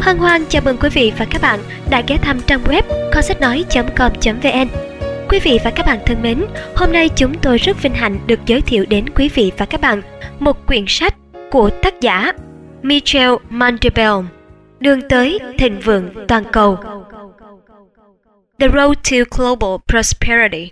Hân hoan chào mừng quý vị và các bạn đã ghé thăm trang web kho-sách-nói.com.vn. Quý vị và các bạn thân mến, hôm nay chúng tôi rất vinh hạnh được giới thiệu đến quý vị và các bạn một quyển sách của tác giả Michel Mandel, Đường tới thịnh vượng toàn cầu. The Road to Global Prosperity.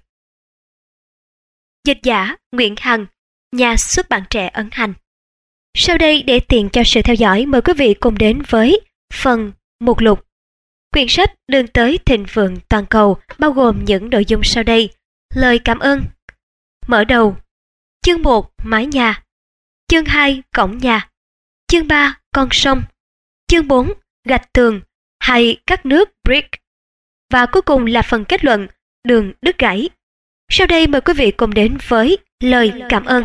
Dịch giả Nguyễn Hằng, nhà xuất bản trẻ ấn hành. Sau đây, để tiện cho sự theo dõi, mời quý vị cùng đến với phần mục lục. Quyển sách Đường tới thịnh vượng toàn cầu bao gồm những nội dung sau đây: lời cảm ơn. Mở đầu. Chương 1 mái nhà. Chương 2 cổng nhà. Chương 3 con sông. Chương 4 gạch tường hay các nước BRIC. Và cuối cùng là phần kết luận đường đứt gãy. Sau đây mời quý vị cùng đến với lời cảm ơn.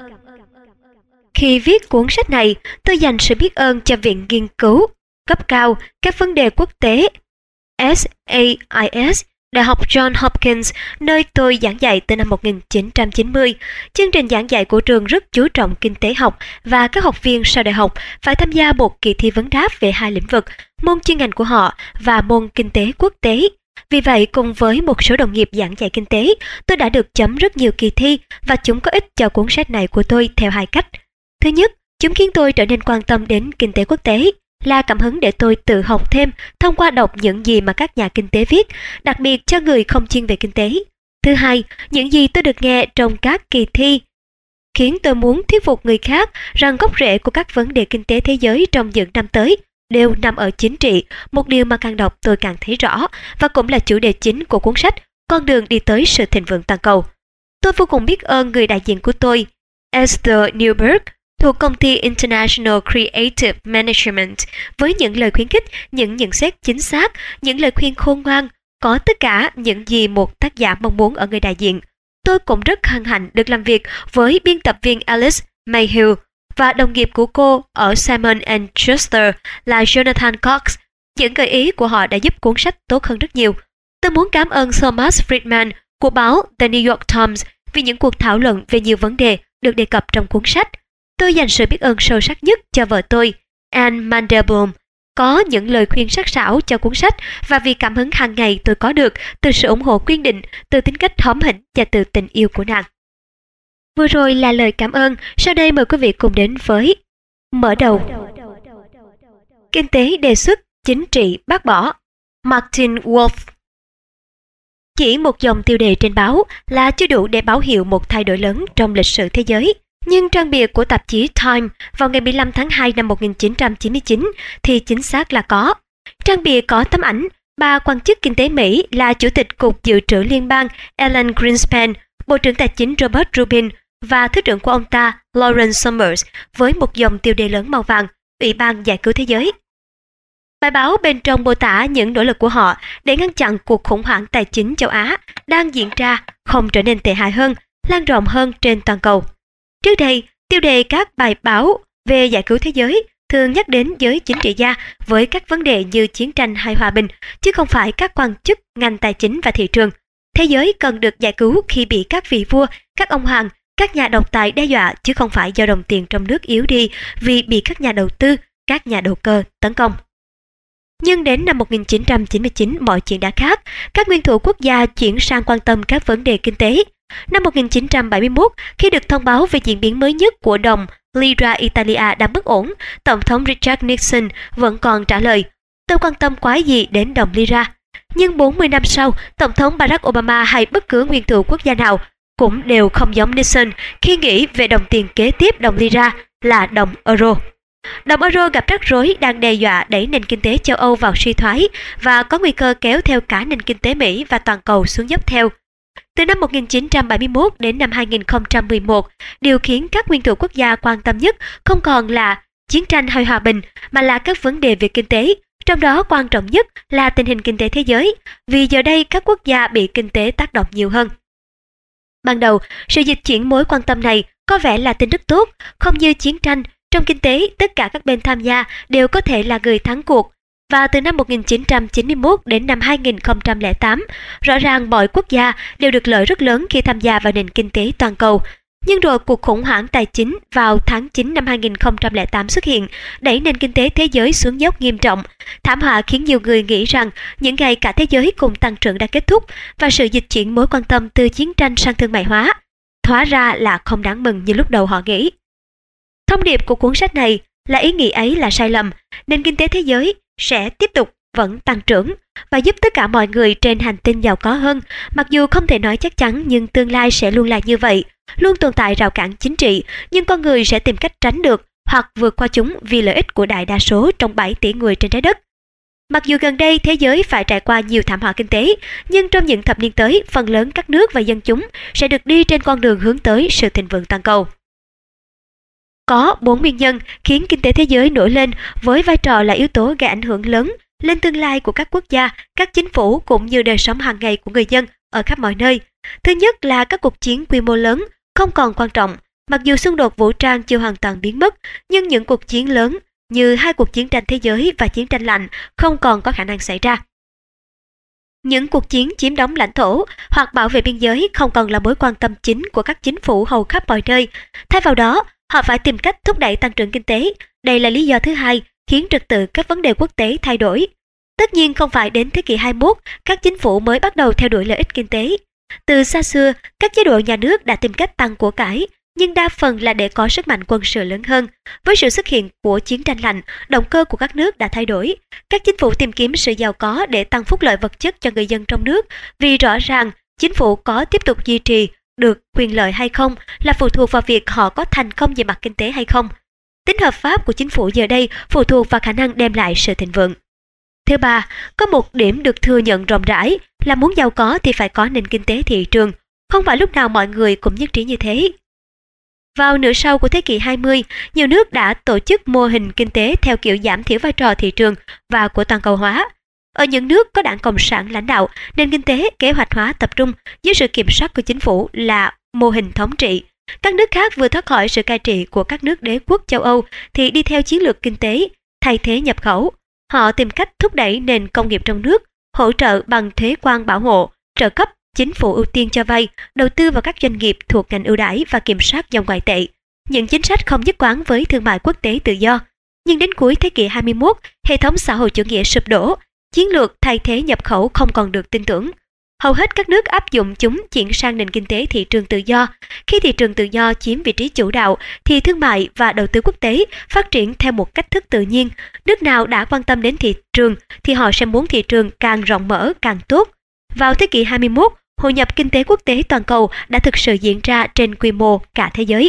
Khi viết cuốn sách này, tôi dành sự biết ơn cho Viện Nghiên cứu cấp cao các vấn đề quốc tế SAIS, Đại học Johns Hopkins, nơi tôi giảng dạy từ năm 1990. Chương trình giảng dạy của trường rất chú trọng kinh tế học và các học viên sau đại học phải tham gia một kỳ thi vấn đáp về hai lĩnh vực, môn chuyên ngành của họ và môn kinh tế quốc tế. Vì vậy, cùng với một số đồng nghiệp giảng dạy kinh tế, tôi đã được chấm rất nhiều kỳ thi và chúng có ích cho cuốn sách này của tôi theo hai cách. Thứ nhất, chúng khiến tôi trở nên quan tâm đến kinh tế quốc tế, là cảm hứng để tôi tự học thêm thông qua đọc những gì mà các nhà kinh tế viết, đặc biệt cho người không chuyên về kinh tế. Thứ hai, những gì tôi được nghe trong các kỳ thi khiến tôi muốn thuyết phục người khác rằng gốc rễ của các vấn đề kinh tế thế giới trong những năm tới đều nằm ở chính trị, một điều mà càng đọc tôi càng thấy rõ, và cũng là chủ đề chính của cuốn sách Con đường đi tới sự thịnh vượng toàn cầu. Tôi vô cùng biết ơn người đại diện của tôi, Esther Newberg, thuộc công ty International Creative Management, với những lời khuyến khích, những nhận xét chính xác, những lời khuyên khôn ngoan, có tất cả những gì một tác giả mong muốn ở người đại diện. Tôi cũng rất hân hạnh được làm việc với biên tập viên Alice Mayhew và đồng nghiệp của cô ở Simon & Schuster là Jonathan Cox. Những gợi ý của họ đã giúp cuốn sách tốt hơn rất nhiều. Tôi muốn cảm ơn Thomas Friedman của báo The New York Times vì những cuộc thảo luận về nhiều vấn đề được đề cập trong cuốn sách. Tôi dành sự biết ơn sâu sắc nhất cho vợ tôi, Anne Mandelbaum, có những lời khuyên sắc sảo cho cuốn sách và vì cảm hứng hàng ngày tôi có được từ sự ủng hộ kiên định, từ tính cách hóm hỉnh và từ tình yêu của nàng. Vừa rồi là lời cảm ơn, sau đây mời quý vị cùng đến với mở đầu. Kinh tế đề xuất, chính trị bác bỏ. Martin Wolf. Chỉ một dòng tiêu đề trên báo là chưa đủ để báo hiệu một thay đổi lớn trong lịch sử thế giới. Nhưng trang bìa của tạp chí Time vào ngày 15 tháng 2 năm 1999 thì chính xác là có. Trang bìa có tấm ảnh ba quan chức kinh tế Mỹ là Chủ tịch Cục Dự trữ Liên bang Alan Greenspan, Bộ trưởng Tài chính Robert Rubin và Thứ trưởng của ông ta Lawrence Summers với một dòng tiêu đề lớn màu vàng, Ủy ban Giải cứu Thế giới. Bài báo bên trong mô tả những nỗ lực của họ để ngăn chặn cuộc khủng hoảng tài chính châu Á đang diễn ra không trở nên tệ hại hơn, lan rộng hơn trên toàn cầu. Trước đây, tiêu đề các bài báo về giải cứu thế giới thường nhắc đến giới chính trị gia với các vấn đề như chiến tranh hay hòa bình, chứ không phải các quan chức ngành tài chính và thị trường. Thế giới cần được giải cứu khi bị các vị vua, các ông hoàng, các nhà độc tài đe dọa, chứ không phải do đồng tiền trong nước yếu đi vì bị các nhà đầu tư, các nhà đầu cơ tấn công. Nhưng đến năm 1999, mọi chuyện đã khác. Các nguyên thủ quốc gia chuyển sang quan tâm các vấn đề kinh tế. Năm 1971, khi được thông báo về diễn biến mới nhất của đồng Lira Italia đang bất ổn, Tổng thống Richard Nixon vẫn còn trả lời: "Tôi quan tâm quái gì đến đồng Lira." Nhưng 40 năm sau, Tổng thống Barack Obama hay bất cứ nguyên thủ quốc gia nào cũng đều không giống Nixon khi nghĩ về đồng tiền kế tiếp đồng Lira là đồng Euro. Đồng euro gặp rắc rối đang đe dọa đẩy nền kinh tế châu Âu vào suy thoái và có nguy cơ kéo theo cả nền kinh tế Mỹ và toàn cầu xuống dốc theo. Từ năm 1971 đến năm 2011, điều khiến các nguyên thủ quốc gia quan tâm nhất không còn là chiến tranh hay hòa bình, mà là các vấn đề về kinh tế, trong đó quan trọng nhất là tình hình kinh tế thế giới, vì giờ đây các quốc gia bị kinh tế tác động nhiều hơn. Ban đầu, sự dịch chuyển mối quan tâm này có vẻ là tin rất tốt, không như chiến tranh. Trong kinh tế, tất cả các bên tham gia đều có thể là người thắng cuộc. Và từ năm 1991 đến năm 2008, rõ ràng mọi quốc gia đều được lợi rất lớn khi tham gia vào nền kinh tế toàn cầu. Nhưng rồi cuộc khủng hoảng tài chính vào tháng 9 năm 2008 xuất hiện, đẩy nền kinh tế thế giới xuống dốc nghiêm trọng. Thảm họa khiến nhiều người nghĩ rằng những ngày cả thế giới cùng tăng trưởng đã kết thúc và sự dịch chuyển mối quan tâm từ chiến tranh sang thương mại hóa. Hóa ra là không đáng mừng như lúc đầu họ nghĩ. Thông điệp của cuốn sách này là ý nghĩ ấy là sai lầm. Nền kinh tế thế giới sẽ tiếp tục vẫn tăng trưởng và giúp tất cả mọi người trên hành tinh giàu có hơn. Mặc dù không thể nói chắc chắn nhưng tương lai sẽ luôn là như vậy. Luôn tồn tại rào cản chính trị, nhưng con người sẽ tìm cách tránh được hoặc vượt qua chúng vì lợi ích của đại đa số trong 7 tỷ người trên trái đất. Mặc dù gần đây thế giới phải trải qua nhiều thảm họa kinh tế, nhưng trong những thập niên tới, phần lớn các nước và dân chúng sẽ được đi trên con đường hướng tới sự thịnh vượng toàn cầu. Có 4 nguyên nhân khiến kinh tế thế giới nổi lên với vai trò là yếu tố gây ảnh hưởng lớn lên tương lai của các quốc gia, các chính phủ cũng như đời sống hàng ngày của người dân ở khắp mọi nơi. Thứ nhất là các cuộc chiến quy mô lớn không còn quan trọng. Mặc dù xung đột vũ trang chưa hoàn toàn biến mất, nhưng những cuộc chiến lớn như 2 cuộc chiến tranh thế giới và chiến tranh lạnh không còn có khả năng xảy ra. Những cuộc chiến chiếm đóng lãnh thổ hoặc bảo vệ biên giới không còn là mối quan tâm chính của các chính phủ hầu khắp mọi nơi. Thay vào đó, họ phải tìm cách thúc đẩy tăng trưởng kinh tế. Đây là lý do thứ hai khiến trật tự các vấn đề quốc tế thay đổi. Tất nhiên không phải đến thế kỷ 21, các chính phủ mới bắt đầu theo đuổi lợi ích kinh tế. Từ xa xưa, các chế độ nhà nước đã tìm cách tăng của cải, nhưng đa phần là để có sức mạnh quân sự lớn hơn. Với sự xuất hiện của chiến tranh lạnh, động cơ của các nước đã thay đổi. Các chính phủ tìm kiếm sự giàu có để tăng phúc lợi vật chất cho người dân trong nước, vì rõ ràng chính phủ có tiếp tục duy trì được quyền lợi hay không là phụ thuộc vào việc họ có thành công về mặt kinh tế hay không. Tính hợp pháp của chính phủ giờ đây phụ thuộc vào khả năng đem lại sự thịnh vượng. Thứ ba, có một điểm được thừa nhận rộng rãi là muốn giàu có thì phải có nền kinh tế thị trường. Không phải lúc nào mọi người cũng nhất trí như thế. Vào nửa sau của thế kỷ 20, nhiều nước đã tổ chức mô hình kinh tế theo kiểu giảm thiểu vai trò thị trường và của toàn cầu hóa. Ở những nước có đảng Cộng sản lãnh đạo, nền kinh tế kế hoạch hóa tập trung dưới sự kiểm soát của chính phủ là mô hình thống trị. Các nước khác vừa thoát khỏi sự cai trị của các nước đế quốc châu Âu thì đi theo chiến lược kinh tế, thay thế nhập khẩu. Họ tìm cách thúc đẩy nền công nghiệp trong nước, hỗ trợ bằng thuế quan bảo hộ, trợ cấp, chính phủ ưu tiên cho vay, đầu tư vào các doanh nghiệp thuộc ngành ưu đãi và kiểm soát dòng ngoại tệ. Những chính sách không nhất quán với thương mại quốc tế tự do. Nhưng đến cuối thế kỷ 21, hệ thống xã hội chủ nghĩa sụp đổ, chiến lược thay thế nhập khẩu không còn được tin tưởng. Hầu hết các nước áp dụng chúng chuyển sang nền kinh tế thị trường tự do. Khi thị trường tự do chiếm vị trí chủ đạo, thì thương mại và đầu tư quốc tế phát triển theo một cách thức tự nhiên. Nước nào đã quan tâm đến thị trường thì họ sẽ muốn thị trường càng rộng mở càng tốt. Vào thế kỷ 21, hội nhập kinh tế quốc tế toàn cầu đã thực sự diễn ra trên quy mô cả thế giới.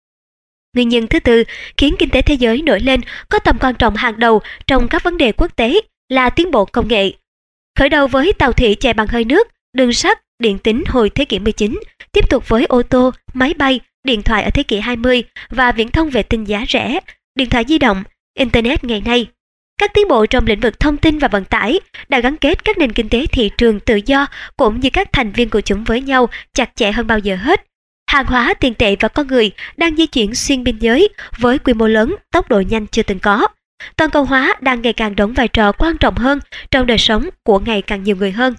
Nguyên nhân thứ tư khiến kinh tế thế giới nổi lên có tầm quan trọng hàng đầu trong các vấn đề quốc tế là tiến bộ công nghệ. Khởi đầu với tàu thủy chạy bằng hơi nước, đường sắt, điện tính hồi thế kỷ 19, tiếp tục với ô tô, máy bay, điện thoại ở thế kỷ 20 và viễn thông vệ tinh giá rẻ, điện thoại di động, Internet ngày nay. Các tiến bộ trong lĩnh vực thông tin và vận tải đã gắn kết các nền kinh tế thị trường tự do cũng như các thành viên của chúng với nhau chặt chẽ hơn bao giờ hết. Hàng hóa, tiền tệ và con người đang di chuyển xuyên biên giới với quy mô lớn, tốc độ nhanh chưa từng có. Toàn cầu hóa đang ngày càng đóng vai trò quan trọng hơn trong đời sống của ngày càng nhiều người hơn.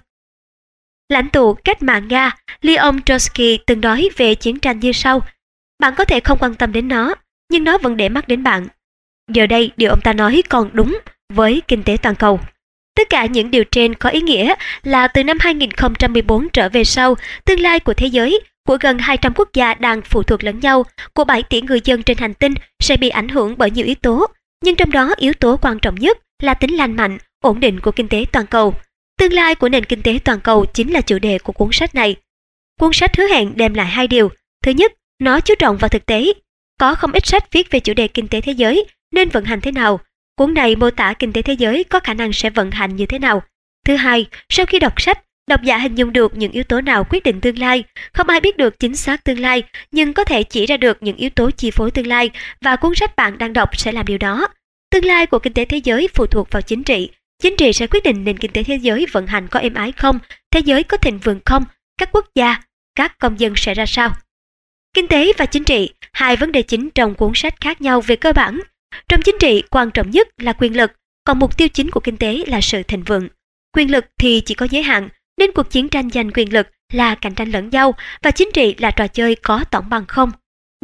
Lãnh tụ cách mạng Nga Leon Trotsky từng nói về chiến tranh như sau: bạn có thể không quan tâm đến nó, nhưng nó vẫn để mắt đến bạn. Giờ đây, điều ông ta nói còn đúng với kinh tế toàn cầu. Tất cả những điều trên có ý nghĩa là từ năm 2014 trở về sau, tương lai của thế giới, của gần 200 quốc gia đang phụ thuộc lẫn nhau, của 7 tỷ người dân trên hành tinh sẽ bị ảnh hưởng bởi nhiều yếu tố. Nhưng trong đó yếu tố quan trọng nhất là tính lành mạnh, ổn định của kinh tế toàn cầu. Tương lai của nền kinh tế toàn cầu chính là chủ đề của cuốn sách này. Cuốn sách hứa hẹn đem lại 2 điều. Thứ nhất, nó chú trọng vào thực tế. Có không ít sách viết về chủ đề kinh tế thế giới nên vận hành thế nào. Cuốn này mô tả kinh tế thế giới có khả năng sẽ vận hành như thế nào. Thứ hai, sau khi đọc sách, độc giả hình dung được những yếu tố nào quyết định tương lai. Không ai biết được chính xác tương lai, nhưng có thể chỉ ra được những yếu tố chi phối tương lai và cuốn sách bạn đang đọc sẽ làm điều đó. Tương lai của kinh tế thế giới phụ thuộc vào chính trị. Chính trị sẽ quyết định nền kinh tế thế giới vận hành có êm ái không, thế giới có thịnh vượng không, các quốc gia, các công dân sẽ ra sao. Kinh tế và chính trị, hai vấn đề chính trong cuốn sách khác nhau về cơ bản. Trong chính trị, quan trọng nhất là quyền lực, còn mục tiêu chính của kinh tế là sự thịnh vượng. Quyền lực thì chỉ có giới hạn, nên cuộc chiến tranh giành quyền lực là cạnh tranh lẫn nhau và chính trị là trò chơi có tổng bằng không.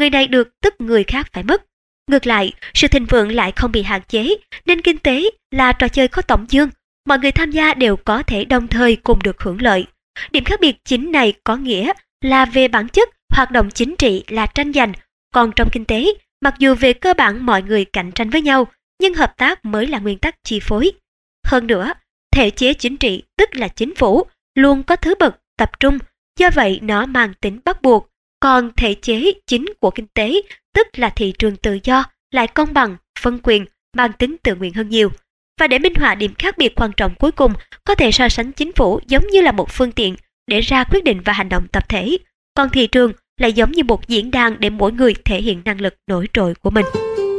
người này được tức người khác phải mất. Ngược lại, sự thịnh vượng lại không bị hạn chế, nên kinh tế là trò chơi có tổng dương, mọi người tham gia đều có thể đồng thời cùng được hưởng lợi. Điểm khác biệt chính này có nghĩa là về bản chất, hoạt động chính trị là tranh giành, còn trong kinh tế, mặc dù về cơ bản mọi người cạnh tranh với nhau, nhưng hợp tác mới là nguyên tắc chi phối. Hơn nữa, thể chế chính trị tức là chính phủ, luôn có thứ bậc tập trung, do vậy nó mang tính bắt buộc. Còn thể chế chính của kinh tế, tức là thị trường tự do, lại công bằng, phân quyền, mang tính tự nguyện hơn nhiều. Và để minh họa điểm khác biệt quan trọng cuối cùng, có thể so sánh chính phủ giống như là một phương tiện để ra quyết định và hành động tập thể, còn thị trường lại giống như một diễn đàn để mỗi người thể hiện năng lực nổi trội của mình.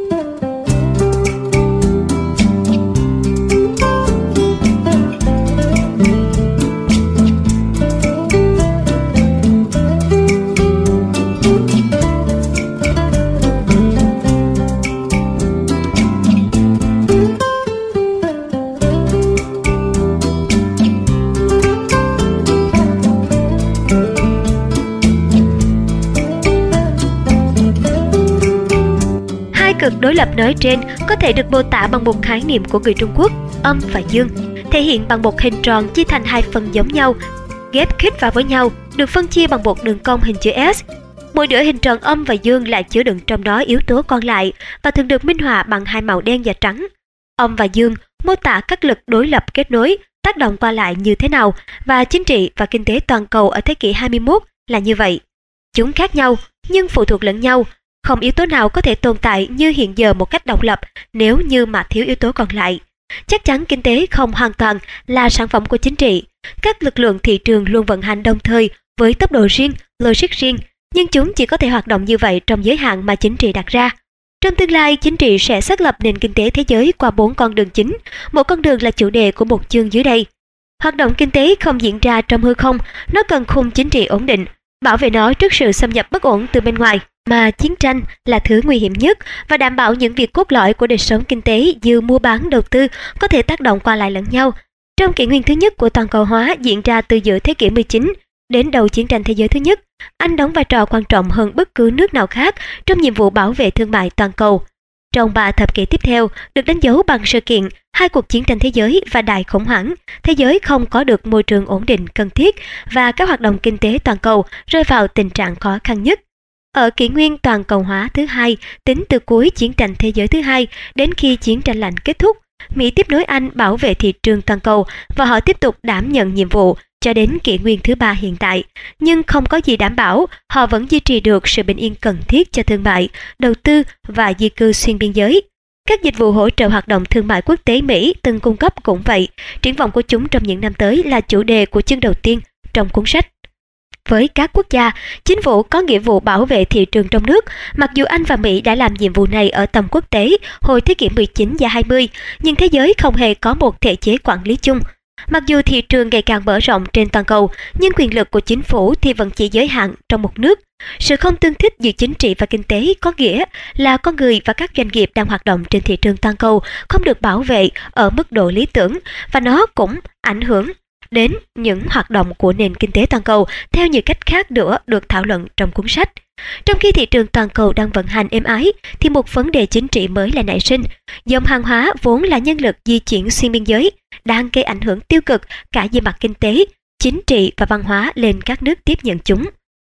Cực đối lập nói trên có thể được mô tả bằng một khái niệm của người Trung Quốc, âm và dương, thể hiện bằng một hình tròn chia thành hai phần giống nhau, ghép khít vào với nhau, được phân chia bằng một đường cong hình chữ S. Mỗi nửa hình tròn âm và dương lại chứa đựng trong đó yếu tố còn lại và thường được minh họa bằng hai màu đen và trắng. Âm và dương mô tả các lực đối lập kết nối, tác động qua lại như thế nào, và chính trị và kinh tế toàn cầu ở thế kỷ 21 là như vậy. Chúng khác nhau nhưng phụ thuộc lẫn nhau. Không yếu tố nào có thể tồn tại như hiện giờ một cách độc lập nếu như mà thiếu yếu tố còn lại. Chắc chắn kinh tế không hoàn toàn là sản phẩm của chính trị. Các lực lượng thị trường luôn vận hành đồng thời với tốc độ riêng, logic riêng, nhưng chúng chỉ có thể hoạt động như vậy trong giới hạn mà chính trị đặt ra. Trong tương lai, chính trị sẽ xác lập nền kinh tế thế giới qua 4 con đường chính. Một con đường là chủ đề của một chương dưới đây. Hoạt động kinh tế không diễn ra trong hư không, nó cần khung chính trị ổn định, bảo vệ nó trước sự xâm nhập bất ổn từ bên ngoài, mà chiến tranh là thứ nguy hiểm nhất, và đảm bảo những việc cốt lõi của đời sống kinh tế như mua bán, đầu tư có thể tác động qua lại lẫn nhau. Trong kỷ nguyên thứ nhất của toàn cầu hóa diễn ra từ giữa thế kỷ 19 đến đầu chiến tranh thế giới thứ nhất, Anh đóng vai trò quan trọng hơn bất cứ nước nào khác trong nhiệm vụ bảo vệ thương mại toàn cầu. Trong 3 thập kỷ tiếp theo được đánh dấu bằng sự kiện hai cuộc chiến tranh thế giới và đại khủng hoảng, thế giới không có được môi trường ổn định cần thiết và các hoạt động kinh tế toàn cầu rơi vào tình trạng khó khăn nhất. Ở kỷ nguyên toàn cầu hóa thứ hai, tính từ cuối chiến tranh thế giới thứ hai đến khi chiến tranh lạnh kết thúc, Mỹ tiếp nối Anh bảo vệ thị trường toàn cầu và họ tiếp tục đảm nhận nhiệm vụ cho đến kỷ nguyên thứ ba hiện tại. Nhưng không có gì đảm bảo họ vẫn duy trì được sự bình yên cần thiết cho thương mại, đầu tư và di cư xuyên biên giới. Các dịch vụ hỗ trợ hoạt động thương mại quốc tế Mỹ từng cung cấp cũng vậy. Triển vọng của chúng trong những năm tới là chủ đề của chương đầu tiên trong cuốn sách. Với các quốc gia, chính phủ có nghĩa vụ bảo vệ thị trường trong nước. Mặc dù Anh và Mỹ đã làm nhiệm vụ này ở tầm quốc tế hồi thế kỷ 19 và 20, nhưng thế giới không hề có một thể chế quản lý chung. Mặc dù thị trường ngày càng mở rộng trên toàn cầu, nhưng quyền lực của chính phủ thì vẫn chỉ giới hạn trong một nước. Sự không tương thích giữa chính trị và kinh tế có nghĩa là con người và các doanh nghiệp đang hoạt động trên thị trường toàn cầu không được bảo vệ ở mức độ lý tưởng, và nó cũng ảnh hưởng đến những hoạt động của nền kinh tế toàn cầu theo nhiều cách khác nữa được thảo luận trong cuốn sách. Trong khi thị trường toàn cầu đang vận hành êm ái, thì một vấn đề chính trị mới lại nảy sinh. Dòng hàng hóa vốn là nhân lực di chuyển xuyên biên giới đang gây ảnh hưởng tiêu cực cả về mặt kinh tế, chính trị và văn hóa lên các nước tiếp nhận chúng.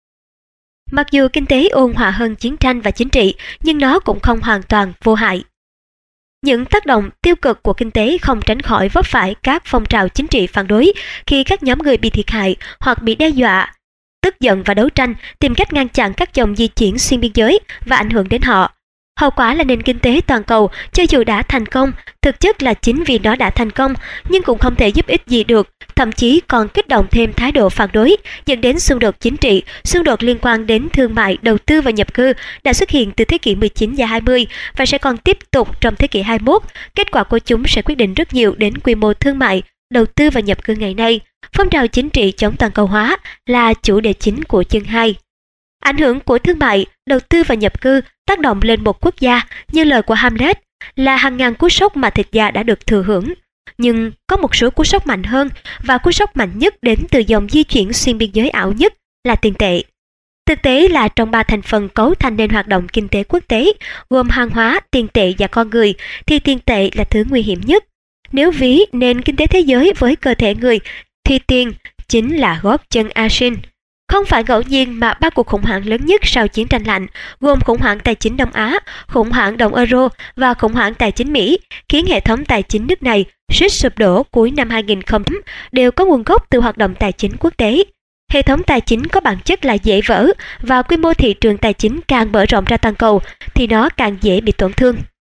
Mặc dù kinh tế ôn hòa hơn chiến tranh và chính trị, nhưng nó cũng không hoàn toàn vô hại. Những tác động tiêu cực của kinh tế không tránh khỏi vấp phải các phong trào chính trị phản đối khi các nhóm người bị thiệt hại hoặc bị đe dọa, tức giận và đấu tranh, tìm cách ngăn chặn các dòng di chuyển xuyên biên giới và ảnh hưởng đến họ. Hậu quả là nền kinh tế toàn cầu, cho dù đã thành công, thực chất là chính vì nó đã thành công, nhưng cũng không thể giúp ích gì được, thậm chí còn kích động thêm thái độ phản đối, dẫn đến xung đột chính trị, xung đột liên quan đến thương mại, đầu tư và nhập cư đã xuất hiện từ thế kỷ 19 và 20 và sẽ còn tiếp tục trong thế kỷ 21. Kết quả của chúng sẽ quyết định rất nhiều đến quy mô thương mại, đầu tư và nhập cư ngày nay. Phong trào chính trị chống toàn cầu hóa là chủ đề chính của chương 2. Ảnh hưởng của thương mại, đầu tư và nhập cư tác động lên một quốc gia, như lời của Hamlet, là hàng ngàn cú sốc mà thịt da đã được thừa hưởng. Nhưng có một số cú sốc mạnh hơn, và cú sốc mạnh nhất đến từ dòng di chuyển xuyên biên giới ảo nhất là tiền tệ. Thực tế là trong 3 thành phần cấu thành nền hoạt động kinh tế quốc tế, gồm hàng hóa, tiền tệ và con người, thì tiền tệ là thứ nguy hiểm nhất. Nếu ví nền kinh tế thế giới với cơ thể người, thì tiền chính là gót chân Asin. Không phải ngẫu nhiên mà 3 cuộc khủng hoảng lớn nhất sau chiến tranh lạnh, gồm khủng hoảng tài chính Đông Á, khủng hoảng đồng euro và khủng hoảng tài chính Mỹ, khiến hệ thống tài chính nước này suýt sụp đổ cuối năm 2000 đều có nguồn gốc từ hoạt động tài chính quốc tế. Hệ thống tài chính có bản chất là dễ vỡ, và quy mô thị trường tài chính càng mở rộng ra toàn cầu thì nó càng dễ bị tổn thương.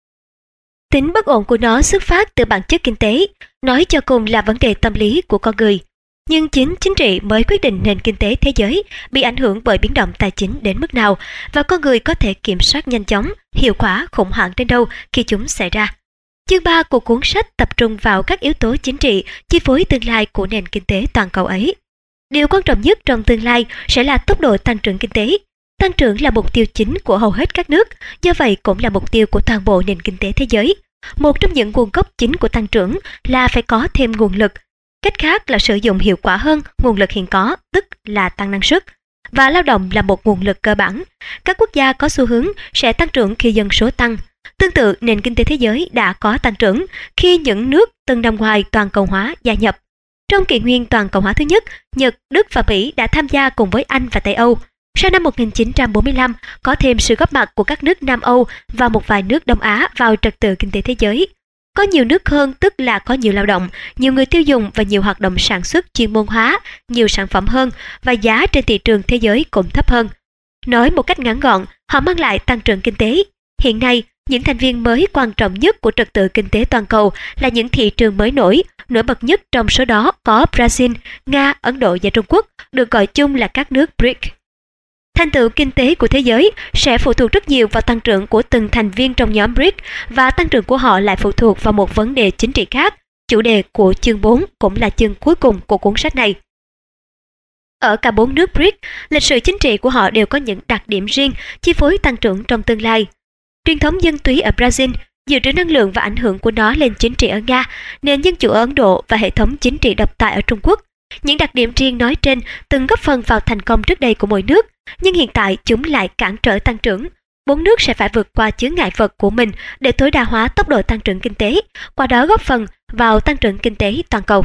Tính bất ổn của nó xuất phát từ bản chất kinh tế, nói cho cùng là vấn đề tâm lý của con người. Nhưng chính chính trị mới quyết định nền kinh tế thế giới bị ảnh hưởng bởi biến động tài chính đến mức nào, và con người có thể kiểm soát nhanh chóng, hiệu quả khủng hoảng đến đâu khi chúng xảy ra. Chương 3 của cuốn sách tập trung vào các yếu tố chính trị chi phối tương lai của nền kinh tế toàn cầu ấy. Điều quan trọng nhất trong tương lai sẽ là tốc độ tăng trưởng kinh tế. Tăng trưởng là mục tiêu chính của hầu hết các nước, do vậy cũng là mục tiêu của toàn bộ nền kinh tế thế giới. Một trong những nguồn gốc chính của tăng trưởng là phải có thêm nguồn lực. Cách khác là sử dụng hiệu quả hơn nguồn lực hiện có, tức là tăng năng suất. Và lao động là một nguồn lực cơ bản. Các quốc gia có xu hướng sẽ tăng trưởng khi dân số tăng. Tương tự, nền kinh tế thế giới đã có tăng trưởng khi những nước từng nằm ngoài toàn cầu hóa gia nhập. Trong kỷ nguyên toàn cầu hóa thứ nhất, Nhật, Đức và Mỹ đã tham gia cùng với Anh và Tây Âu. Sau năm 1945, có thêm sự góp mặt của các nước Nam Âu và một vài nước Đông Á vào trật tự kinh tế thế giới. Có nhiều nước hơn tức là có nhiều lao động, nhiều người tiêu dùng và nhiều hoạt động sản xuất chuyên môn hóa, nhiều sản phẩm hơn, và giá trên thị trường thế giới cũng thấp hơn. Nói một cách ngắn gọn, họ mang lại tăng trưởng kinh tế. Hiện nay, những thành viên mới quan trọng nhất của trật tự kinh tế toàn cầu là những thị trường mới nổi bật nhất trong số đó có Brazil, Nga, Ấn Độ và Trung Quốc, được gọi chung là các nước BRIC. Thành tựu kinh tế của thế giới sẽ phụ thuộc rất nhiều vào tăng trưởng của từng thành viên trong nhóm BRIC, và tăng trưởng của họ lại phụ thuộc vào một vấn đề chính trị khác, chủ đề của chương 4 cũng là chương cuối cùng của cuốn sách này. Ở cả 4 nước BRIC, lịch sử chính trị của họ đều có những đặc điểm riêng chi phối tăng trưởng trong tương lai. Truyền thống dân túy ở Brazil, dự trữ năng lượng và ảnh hưởng của nó lên chính trị ở Nga, nền dân chủ ở Ấn Độ và hệ thống chính trị độc tài ở Trung Quốc. Những đặc điểm riêng nói trên từng góp phần vào thành công trước đây của mỗi nước, nhưng hiện tại chúng lại cản trở tăng trưởng. 4 nước sẽ phải vượt qua chướng ngại vật của mình để tối đa hóa tốc độ tăng trưởng kinh tế, qua đó góp phần vào tăng trưởng kinh tế toàn cầu.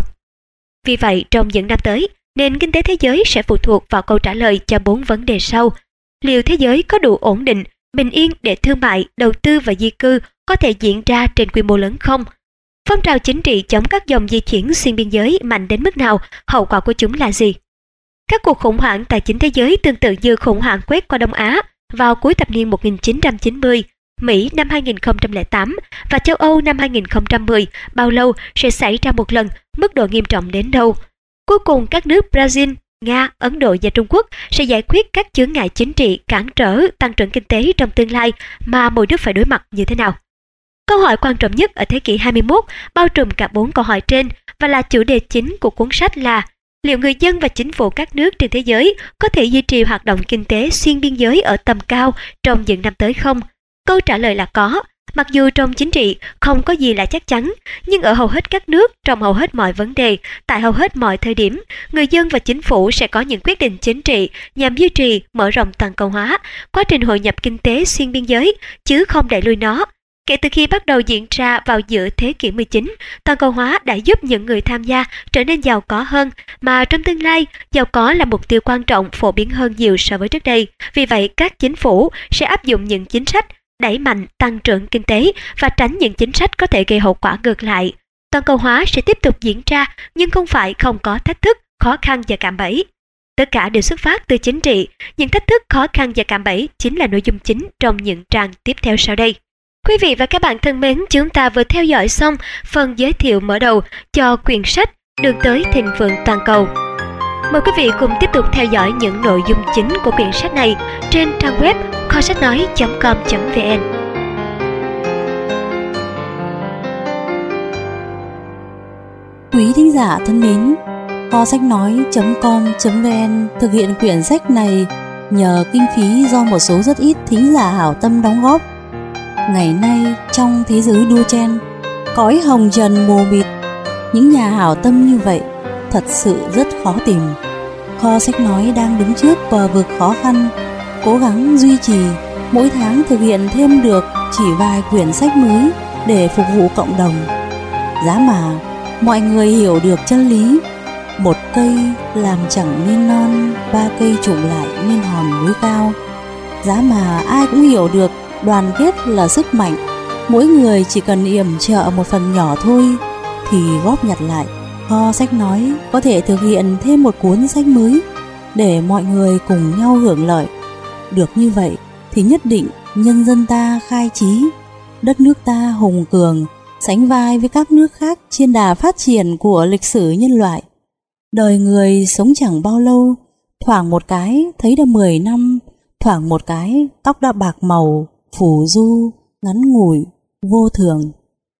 Vì vậy, trong những năm tới, nền kinh tế thế giới sẽ phụ thuộc vào câu trả lời cho 4 vấn đề sau. Liệu thế giới có đủ ổn định, bình yên để thương mại, đầu tư và di cư có thể diễn ra trên quy mô lớn không? Phong trào chính trị chống các dòng di chuyển xuyên biên giới mạnh đến mức nào, hậu quả của chúng là gì? Các cuộc khủng hoảng tài chính thế giới tương tự như khủng hoảng quét qua Đông Á vào cuối thập niên 1990, Mỹ năm 2008 và châu Âu năm 2010 bao lâu sẽ xảy ra một lần, mức độ nghiêm trọng đến đâu? Cuối cùng các nước Brazil, Nga, Ấn Độ và Trung Quốc sẽ giải quyết các chướng ngại chính trị cản trở tăng trưởng kinh tế trong tương lai mà mỗi nước phải đối mặt như thế nào? Câu hỏi quan trọng nhất ở thế kỷ 21 bao trùm cả 4 câu hỏi trên và là chủ đề chính của cuốn sách là liệu người dân và chính phủ các nước trên thế giới có thể duy trì hoạt động kinh tế xuyên biên giới ở tầm cao trong những năm tới không? Câu trả lời là có. Mặc dù trong chính trị không có gì là chắc chắn, nhưng ở hầu hết các nước, trong hầu hết mọi vấn đề, tại hầu hết mọi thời điểm, người dân và chính phủ sẽ có những quyết định chính trị nhằm duy trì, mở rộng toàn cầu hóa, quá trình hội nhập kinh tế xuyên biên giới, chứ không đẩy lùi nó. Kể từ khi bắt đầu diễn ra vào giữa thế kỷ 19, toàn cầu hóa đã giúp những người tham gia trở nên giàu có hơn, mà trong tương lai, giàu có là mục tiêu quan trọng phổ biến hơn nhiều so với trước đây. Vì vậy, các chính phủ sẽ áp dụng những chính sách đẩy mạnh tăng trưởng kinh tế và tránh những chính sách có thể gây hậu quả ngược lại. Toàn cầu hóa sẽ tiếp tục diễn ra, nhưng không phải không có thách thức, khó khăn và cạm bẫy. Tất cả đều xuất phát từ chính trị. Những thách thức, khó khăn và cạm bẫy chính là nội dung chính trong những trang tiếp theo sau đây. Quý vị và các bạn thân mến, chúng ta vừa theo dõi xong phần giới thiệu mở đầu cho quyển sách Đường tới thịnh vượng toàn cầu. Mời quý vị cùng tiếp tục theo dõi những nội dung chính của quyển sách này trên trang web kho sách nói.com.vn. Quý thính giả thân mến, kho sách nói.com.vn thực hiện quyển sách này nhờ kinh phí do một số rất ít thính giả hảo tâm đóng góp. Ngày nay trong thế giới đua chen, cõi hồng trần mù mịt, những nhà hảo tâm như vậy thật sự rất khó tìm. Kho sách nói đang đứng trước bờ vực khó khăn, cố gắng duy trì, mỗi tháng thực hiện thêm được chỉ vài quyển sách mới để phục vụ cộng đồng. Giá mà mọi người hiểu được chân lý, một cây làm chẳng nên non, ba cây chụm lại nên hòn núi cao. Giá mà ai cũng hiểu được đoàn kết là sức mạnh, mỗi người chỉ cần yểm trợ một phần nhỏ thôi thì góp nhặt lại, Kho sách nói có thể thực hiện thêm một cuốn sách mới để mọi người cùng nhau hưởng lợi. Được như vậy thì nhất định nhân dân ta khai trí, đất nước ta hùng cường, sánh vai với các nước khác trên đà phát triển của lịch sử nhân loại. Đời người sống chẳng bao lâu, thoảng một cái thấy đã 10 năm, thoảng một cái tóc đã bạc màu, phù du, ngắn ngủi, vô thường.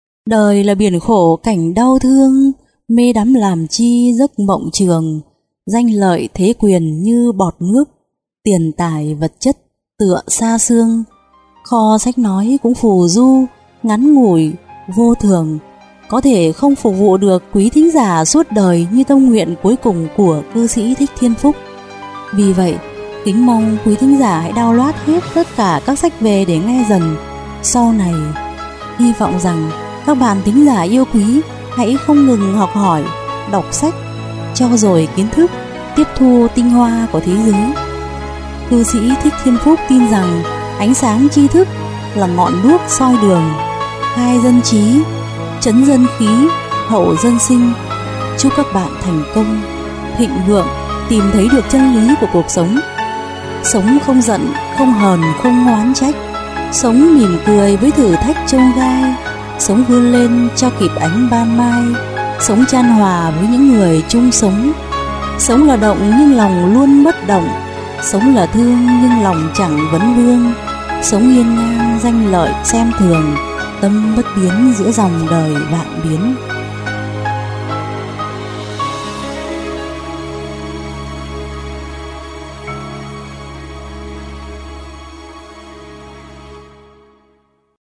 Đời là biển khổ cảnh đau thương, mê đắm làm chi giấc mộng trường, danh lợi thế quyền như bọt nước, tiền tài vật chất tựa xa xương. Kho sách nói cũng phù du, ngắn ngủi, vô thường, có thể không phục vụ được quý thính giả suốt đời như tâm nguyện cuối cùng của cư sĩ Thích Thiên Phúc. Vì vậy, kính mong quý thính giả hãy download hết tất cả các sách về để nghe dần. Sau này, hy vọng rằng các bạn thính giả yêu quý hãy không ngừng học hỏi, đọc sách, trau dồi kiến thức, tiếp thu tinh hoa của thế giới. Cư sĩ Thích Thiên Phúc tin rằng ánh sáng tri thức là ngọn đuốc soi đường, khai dân trí, trấn dân khí, hậu dân sinh. Chúc các bạn thành công, thịnh vượng, tìm thấy được chân lý của cuộc sống. Sống không giận, không hờn, không oán trách. Sống mỉm cười với thử thách chông gai. Sống vươn lên cho kịp ánh ban mai. Sống chan hòa với những người chung sống. Sống là động nhưng lòng luôn bất động. Sống là thương nhưng lòng chẳng vấn vương. Sống hiên ngang danh lợi xem thường, tâm bất biến giữa dòng đời vạn biến.